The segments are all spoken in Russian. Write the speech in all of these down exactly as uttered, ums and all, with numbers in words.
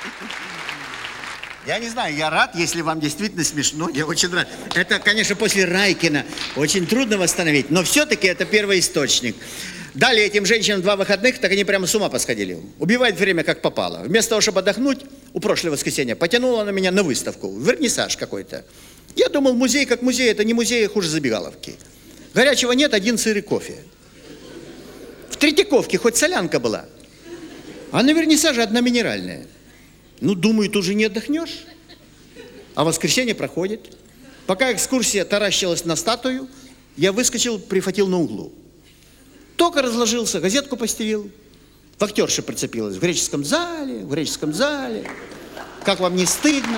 Я не знаю, я рад, если вам действительно смешно, я очень рад. Это, конечно, после Райкина очень трудно восстановить, но все-таки это первоисточник. Дали этим женщинам два выходных, так они прямо с ума посходили. Убивает время как попало. Вместо того, чтобы отдохнуть, у прошлого воскресенья потянула она меня на выставку, вернисаж какой-то. Я думал, музей как музей, это не музей, а хуже забегаловки. Горячего нет, один сыр и кофе. В Третьяковке хоть солянка была, а на вернисаже одна минеральная. Ну, думаю, тут же не отдохнешь. А воскресенье проходит. Пока экскурсия таращилась на статую, я выскочил, прихватил на углу. Только разложился, газетку постелил. Вахтерша прицепилась в греческом зале, в греческом зале. Как вам не стыдно?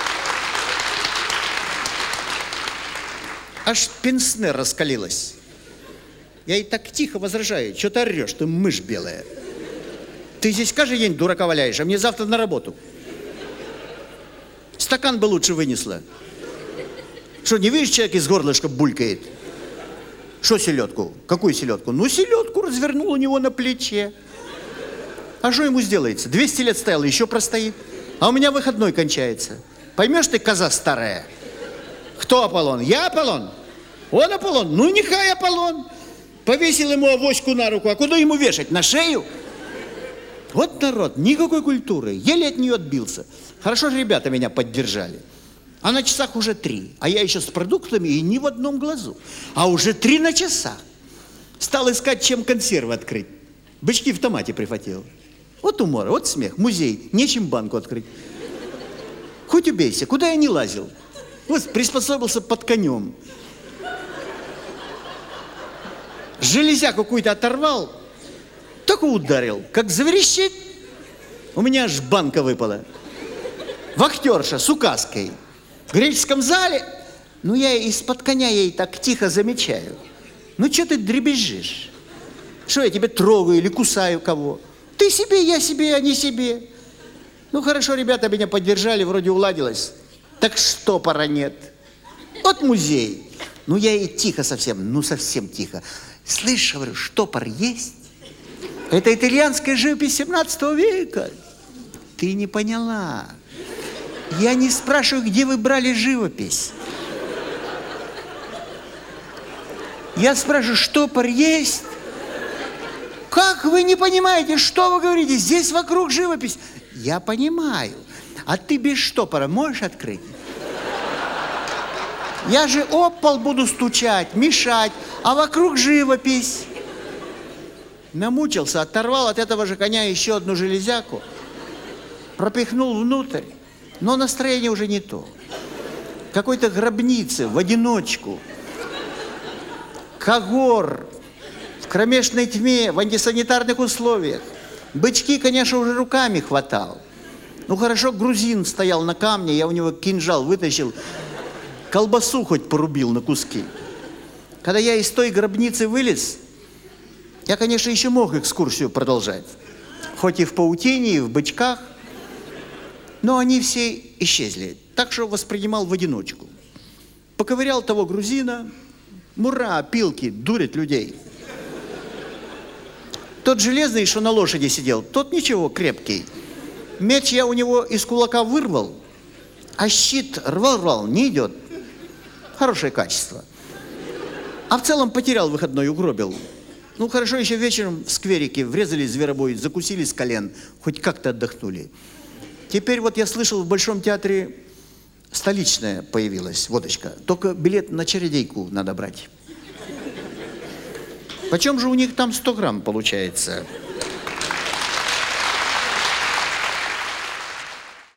Аж пенсне раскалилась. Я ей так тихо возражаю. Что ты орешь, ты мышь белая. Ты здесь каждый день дурака валяешь, а мне завтра на работу. Стакан бы лучше вынесла. Что, не видишь, человек из горлышка булькает? Что селедку? Какую селедку? Ну, селедку развернул у него на плече. А что ему сделается? двести лет стоял, еще простоит. А у меня выходной кончается. Поймешь ты, коза старая? Кто Аполлон? Я Аполлон? Он Аполлон? Ну, нехай Аполлон. Повесил ему авоську на руку. А куда ему вешать? На шею? Вот народ, никакой культуры, еле от нее отбился. Хорошо же ребята меня поддержали. А на часах уже три, а я еще с продуктами и ни в одном глазу. А уже три на часах. Стал искать, чем консервы открыть. Бычки в томате прихватил. Вот умора, вот смех, музей, нечем банку открыть. Хоть убейся, куда я не лазил. Вот приспособился под конем. Железяку какую-то оторвал. Так ударил, как заверещит, у меня аж банка выпала. Вахтерша с указкой. В греческом зале, ну я из-под коня ей так тихо замечаю. Ну что ты дребезжишь? Что я тебе трогаю или кусаю кого? Ты себе, я себе, а не себе. Ну хорошо, ребята меня поддержали, вроде уладилось. Так штопора нет. Вот музей. Ну я и тихо совсем, ну совсем тихо. Слышь, говорю, штопор есть? Это итальянская живопись семнадцатого века. Ты не поняла. Я не спрашиваю, где вы брали живопись. Я спрашиваю, штопор есть? Как вы не понимаете, что вы говорите? Здесь вокруг живопись. Я понимаю. А ты без штопора можешь открыть? Я же об пол буду стучать, мешать, а вокруг живопись. Намучился, оторвал от этого же коня еще одну железяку, пропихнул внутрь, но настроение уже не то. Какой-то гробницы в одиночку, когор, в кромешной тьме, в антисанитарных условиях. Бычки, конечно, уже руками хватал. Ну хорошо, грузин стоял на камне, я у него кинжал вытащил, колбасу хоть порубил на куски. Когда я из той гробницы вылез, я, конечно, еще мог экскурсию продолжать. Хоть и в паутине, и в бычках. Но они все исчезли. Так что воспринимал в одиночку. Поковырял того грузина. Мура, пилки, дурит людей. Тот железный, что на лошади сидел, тот ничего, крепкий. Меч я у него из кулака вырвал, а щит рвал-рвал, не идет. Хорошее качество. А в целом потерял выходной, угробил. Ну, хорошо, еще вечером в скверике врезали зверобой, закусили с колен, хоть как-то отдохнули. Теперь вот я слышал, в Большом театре столичная появилась, водочка. Только билет на чередейку надо брать. Почем же у них там сто грамм получается?